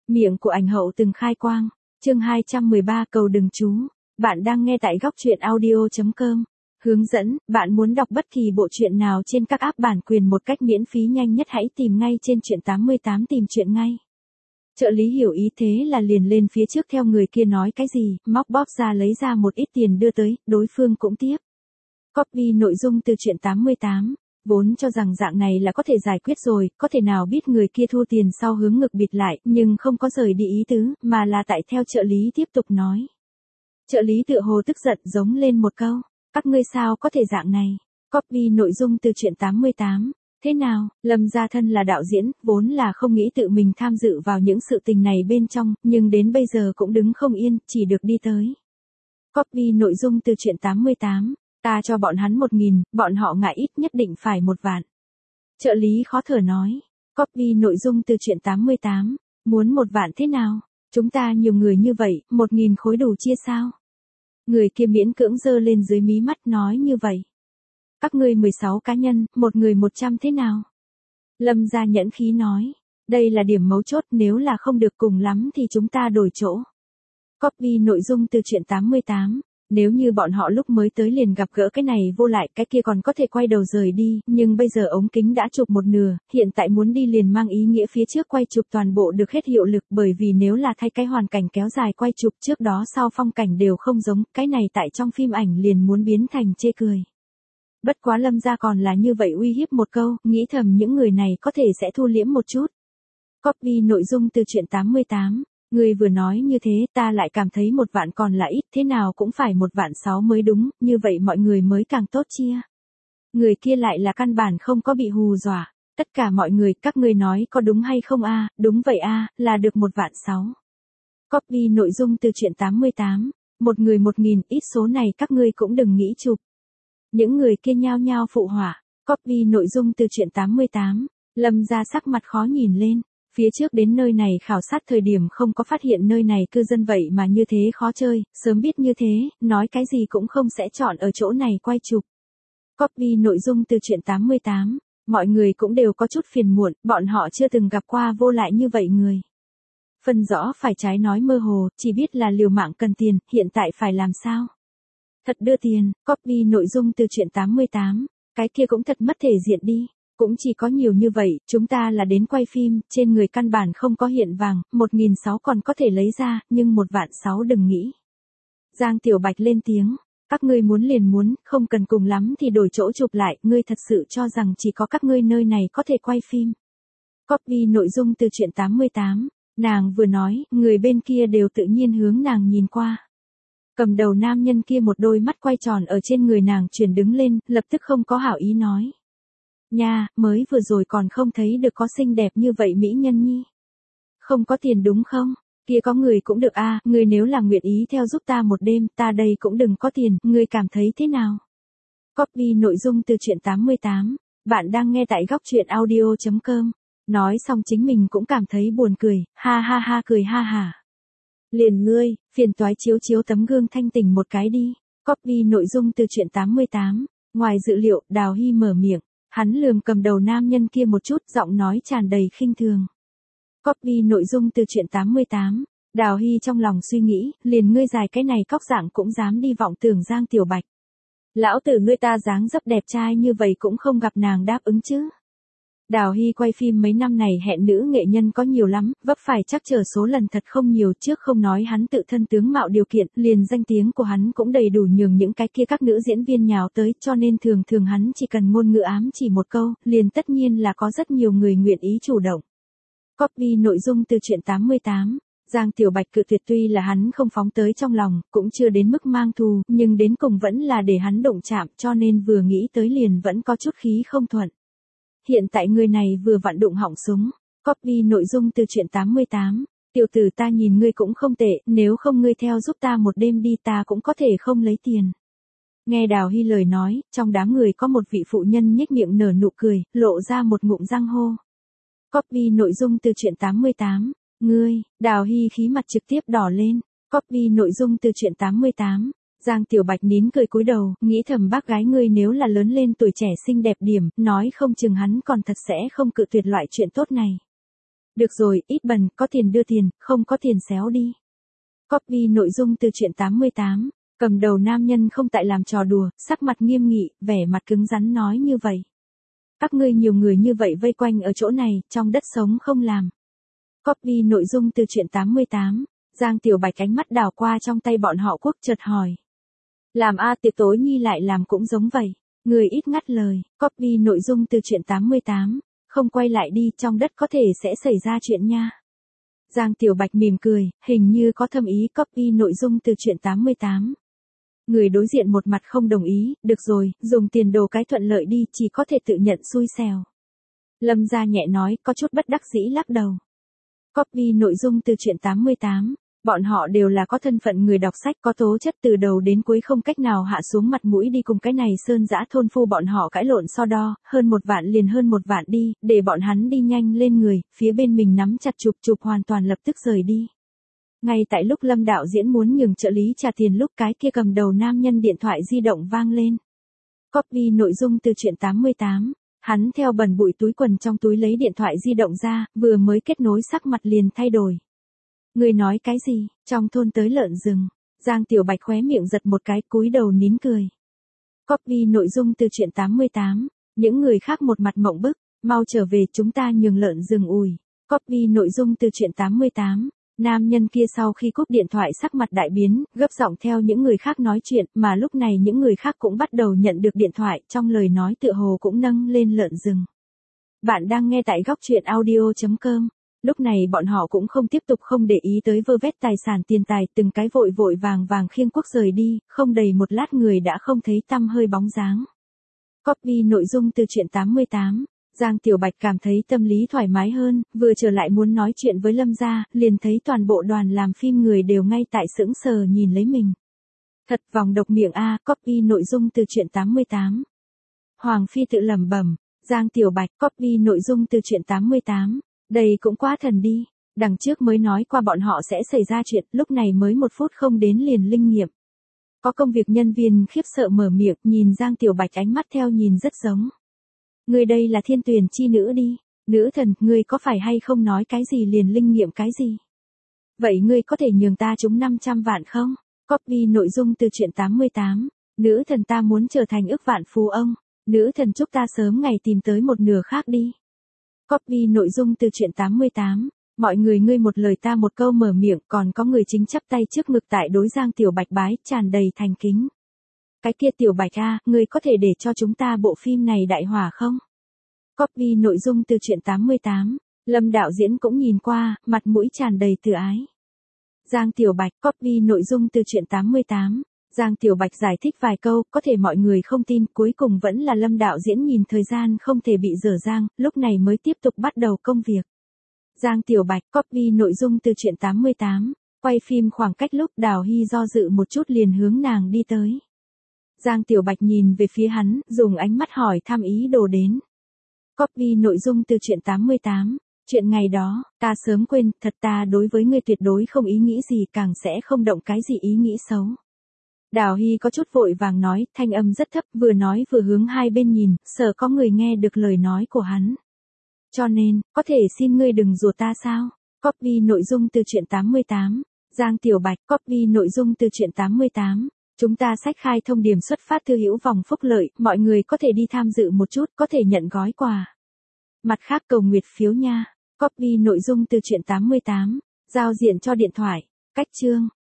Miệng của ảnh hậu từng khai quang. Chương 213 cầu đừng chú. Bạn đang nghe tại góc truyện audio.com. Hướng dẫn, bạn muốn đọc bất kỳ bộ truyện nào trên các app bản quyền một cách miễn phí nhanh nhất hãy tìm ngay trên truyện 88 tìm truyện ngay. Trợ lý hiểu ý thế là liền lên phía trước theo người kia nói cái gì, móc bóp ra lấy ra một ít tiền đưa tới, đối phương cũng tiếp. Copy nội dung từ truyện 88. Vốn cho rằng dạng này là có thể giải quyết rồi, có thể nào biết người kia thu tiền sau hướng ngực bịt lại, nhưng không có rời đi ý tứ, mà là tại theo trợ lý tiếp tục nói. Trợ lý tựa hồ tức giận giống lên một câu, các ngươi sao có thể dạng này. Copy nội dung từ truyện 88. Thế nào, Lâm Gia Thân là đạo diễn, vốn là không nghĩ tự mình tham dự vào những sự tình này bên trong, nhưng đến bây giờ cũng đứng không yên, chỉ được đi tới. Copy nội dung từ truyện 88. Ta cho bọn hắn 1.000, bọn họ ngại ít nhất định phải 1 vạn. Trợ lý khó thở nói. Copy nội dung từ truyện 88. Muốn 1 vạn thế nào? Chúng ta nhiều người như vậy, 1.000 khối đủ chia sao? Người kia miễn cưỡng giơ lên dưới mí mắt nói như vậy. Các ngươi 16 cá nhân, một người 100 thế nào? Lâm Gia nhẫn khí nói. Đây là điểm mấu chốt, nếu là không được cùng lắm thì chúng ta đổi chỗ. Copy nội dung từ truyện 88. Nếu như bọn họ lúc mới tới liền gặp gỡ cái này vô lại, cái kia còn có thể quay đầu rời đi, nhưng bây giờ ống kính đã chụp một nửa, hiện tại muốn đi liền mang ý nghĩa phía trước quay chụp toàn bộ được hết hiệu lực, bởi vì nếu là thay cái hoàn cảnh kéo dài quay chụp trước đó sau phong cảnh đều không giống, cái này tại trong phim ảnh liền muốn biến thành chê cười. Bất quá Lâm Gia còn là như vậy uy hiếp một câu, nghĩ thầm những người này có thể sẽ thu liễm một chút. Copy nội dung từ truyện 88. Người vừa nói như thế ta lại cảm thấy 1 vạn còn là ít, thế nào cũng phải 1.600.000 mới đúng, như vậy mọi người mới càng tốt chia. Người kia lại là căn bản không có bị hù dọa. Tất cả mọi người, các ngươi nói có đúng hay không a? Đúng vậy a, là được 1.600.000. Copy nội dung từ truyện 88. Một người 1.000, ít số này các ngươi cũng đừng nghĩ chụp. Những người kia nhao nhao phụ họa. Copy nội dung từ truyện 88. Lâm Gia sắc mặt khó nhìn lên. Phía trước đến nơi này khảo sát thời điểm không có phát hiện nơi này cư dân vậy mà như thế khó chơi, sớm biết như thế, nói cái gì cũng không sẽ chọn ở chỗ này quay chụp. Copy nội dung từ truyện 88. Mọi người cũng đều có chút phiền muộn, bọn họ chưa từng gặp qua vô lại như vậy người. Phân rõ phải trái nói mơ hồ, chỉ biết là liều mạng cần tiền, hiện tại phải làm sao? Thật đưa tiền. Copy nội dung từ truyện 88. Cái kia cũng thật mất thể diện đi. Cũng chỉ có nhiều như vậy, chúng ta là đến quay phim, trên người căn bản không có hiện vàng, 1.600.000 còn có thể lấy ra, nhưng 1.600.000 đừng nghĩ. Giang Tiểu Bạch lên tiếng, các ngươi muốn liền muốn, không cần cùng lắm thì đổi chỗ chụp lại, ngươi thật sự cho rằng chỉ có các ngươi nơi này có thể quay phim. Copy nội dung từ truyện 88, nàng vừa nói, người bên kia đều tự nhiên hướng nàng nhìn qua. Cầm đầu nam nhân kia một đôi mắt quay tròn ở trên người nàng chuyển đứng lên, lập tức không có hảo ý nói. Nha, mới vừa rồi còn không thấy được có xinh đẹp như vậy mỹ nhân nhi. Không có tiền đúng không? Kia có người cũng được a, người nếu là nguyện ý theo giúp ta một đêm, ta đây cũng đừng có tiền, ngươi cảm thấy thế nào? Copy nội dung từ truyện 88. Bạn đang nghe tại góc truyện audio.com. Nói xong chính mình cũng cảm thấy buồn cười, ha ha ha cười ha hả. Liền ngươi, phiền toái chiếu chiếu tấm gương thanh tỉnh một cái đi. Copy nội dung từ truyện 88. Ngoài dự liệu, Đào Hy mở miệng. Hắn lườm cầm đầu nam nhân kia một chút, giọng nói tràn đầy khinh thường. Copy nội dung từ truyện 88. Đào Hy trong lòng suy nghĩ, liền ngươi dài cái này cóc dạng cũng dám đi vọng tưởng Giang Tiểu Bạch. Lão tử ngươi ta dáng dấp đẹp trai như vậy cũng không gặp nàng đáp ứng chứ. Đào Hy quay phim mấy năm này hẹn nữ nghệ nhân có nhiều lắm, vấp phải chắc trở số lần thật không nhiều, trước không nói hắn tự thân tướng mạo điều kiện, liền danh tiếng của hắn cũng đầy đủ nhường những cái kia các nữ diễn viên nhào tới, cho nên thường thường hắn chỉ cần ngôn ngữ ám chỉ một câu, liền tất nhiên là có rất nhiều người nguyện ý chủ động. Copy nội dung từ truyện 88. Giang Tiểu Bạch cự tuyệt tuy là hắn không phóng tới trong lòng, cũng chưa đến mức mang thù, nhưng đến cùng vẫn là để hắn động chạm, cho nên vừa nghĩ tới liền vẫn có chút khí không thuận. Hiện tại người này vừa vặn đụng họng súng. Copy nội dung từ truyện 88. Tiểu tử ta nhìn ngươi cũng không tệ, nếu không ngươi theo giúp ta một đêm đi ta cũng có thể không lấy tiền. Nghe Đào Hy lời nói, trong đám người có một vị phụ nhân nhếch miệng nở nụ cười, lộ ra một ngụm răng hô. Copy nội dung từ truyện 88. Ngươi, Đào Hy khí mặt trực tiếp đỏ lên. Copy nội dung từ truyện 88. Giang Tiểu Bạch nín cười cúi đầu, nghĩ thầm bác gái ngươi nếu là lớn lên tuổi trẻ xinh đẹp điểm, nói không chừng hắn còn thật sẽ không cự tuyệt loại chuyện tốt này. Được rồi, ít bần, có tiền đưa tiền, không có tiền xéo đi. Copy nội dung từ truyện 88. Cầm đầu nam nhân không tại làm trò đùa, sắc mặt nghiêm nghị, vẻ mặt cứng rắn nói như vậy. Các ngươi nhiều người như vậy vây quanh ở chỗ này, trong đất sống không làm. Copy nội dung từ truyện 88. Giang Tiểu Bạch ánh mắt đảo qua trong tay bọn họ Quốc chợt hỏi. Làm a tiệc tối nhi lại làm cũng giống vậy. Người ít ngắt lời. Copy nội dung từ truyện 88. Không quay lại đi, trong đất có thể sẽ xảy ra chuyện nha. Giang Tiểu Bạch mỉm cười, hình như có thâm ý. Copy nội dung từ truyện 88. Người đối diện một mặt không đồng ý, được rồi, dùng tiền đồ cái thuận lợi đi, chỉ có thể tự nhận xui xẻo. Lâm Gia nhẹ nói, có chút bất đắc dĩ lắc đầu. Copy nội dung từ truyện 88. Bọn họ đều là có thân phận người đọc sách, có tố chất, từ đầu đến cuối không cách nào hạ xuống mặt mũi đi cùng cái này sơn dã thôn phu bọn họ cãi lộn so đo, hơn 1 vạn liền hơn 1 vạn đi, để bọn hắn đi nhanh lên người, phía bên mình nắm chặt chụp hoàn toàn lập tức rời đi. Ngay tại lúc Lâm đạo diễn muốn nhường trợ lý trả tiền lúc cái kia cầm đầu nam nhân điện thoại di động vang lên. Copy nội dung từ truyện 88. Hắn theo bẩn bụi túi quần trong túi lấy điện thoại di động ra, vừa mới kết nối sắc mặt liền thay đổi. Người nói cái gì? Trong thôn tới lợn rừng. Giang Tiểu Bạch khóe miệng giật một cái, cúi đầu nín cười. Copy nội dung từ truyện 88. Những người khác một mặt mộng bức, mau trở về, chúng ta nhường lợn rừng ủi. Copy nội dung từ truyện 88. Nam nhân kia sau khi cúp điện thoại sắc mặt đại biến, gấp giọng theo những người khác nói chuyện, mà lúc này những người khác cũng bắt đầu nhận được điện thoại, trong lời nói tựa hồ cũng nâng lên lợn rừng. Bạn đang nghe tại góc truyện audio.com. Lúc này bọn họ cũng không tiếp tục không để ý tới vơ vét tài sản tiền tài, từng cái vội vội vàng khiêng cuốc rời đi, không đầy một lát người đã không thấy tăm hơi bóng dáng. Copy nội dung từ truyện 88. Giang Tiểu Bạch cảm thấy tâm lý thoải mái hơn, vừa trở lại muốn nói chuyện với Lâm gia, liền thấy toàn bộ đoàn làm phim người đều ngay tại sững sờ nhìn lấy mình. Thật vòng độc miệng a. Copy nội dung từ truyện 88. Hoàng Phi tự lẩm bẩm. Giang Tiểu Bạch. Copy nội dung từ truyện 88. Đây cũng quá thần đi. Đằng trước mới nói qua bọn họ sẽ xảy ra chuyện, lúc này mới 1 phút không đến liền linh nghiệm. Có công việc nhân viên khiếp sợ mở miệng, nhìn Giang Tiểu Bạch ánh mắt theo nhìn rất giống. Người đây là thiên tuyển chi nữ đi. Nữ thần, ngươi có phải hay không nói cái gì liền linh nghiệm cái gì? Vậy ngươi có thể nhường ta trúng 500 vạn không? Copy nội dung từ truyện 88. Nữ thần, ta muốn trở thành ức vạn phú ông. Nữ thần, chúc ta sớm ngày tìm tới một nửa khác đi. Copy nội dung từ truyện 88. Mọi người ngươi một lời ta một câu mở miệng, còn có người chính chắp tay trước ngực tại đối Giang Tiểu Bạch bái, tràn đầy thành kính. Cái kia Tiểu Bạch a, ngươi có thể để cho chúng ta bộ phim này đại hỏa không? Copy nội dung từ truyện 88. Lâm đạo diễn cũng nhìn qua, mặt mũi tràn đầy từ ái. Giang Tiểu Bạch. Copy nội dung từ truyện 88. Giang Tiểu Bạch giải thích vài câu, có thể mọi người không tin, cuối cùng vẫn là Lâm đạo diễn nhìn thời gian không thể bị dở dang, lúc này mới tiếp tục bắt đầu công việc. Giang Tiểu Bạch. Copy nội dung từ truyện 88. Quay phim khoảng cách lúc Đào Hy do dự một chút liền hướng nàng đi tới. Giang Tiểu Bạch nhìn về phía hắn, dùng ánh mắt hỏi thăm ý đồ đến. Copy nội dung từ truyện 88. Chuyện ngày đó, ta sớm quên, thật ta đối với ngươi tuyệt đối không ý nghĩ gì, càng sẽ không động cái gì ý nghĩ xấu. Đào Hy có chút vội vàng nói, thanh âm rất thấp, vừa nói vừa hướng hai bên nhìn, sợ có người nghe được lời nói của hắn. Cho nên, có thể xin ngươi đừng rủa ta sao? Copy nội dung từ truyện 88. Giang Tiểu Bạch. Copy nội dung từ truyện 88. Chúng ta sách khai thông điểm xuất phát thư hữu vòng phúc lợi, mọi người có thể đi tham dự một chút, có thể nhận gói quà. Mặt khác cầu nguyệt phiếu nha. Copy nội dung từ truyện 88. Giao diện cho điện thoại. Cách chương.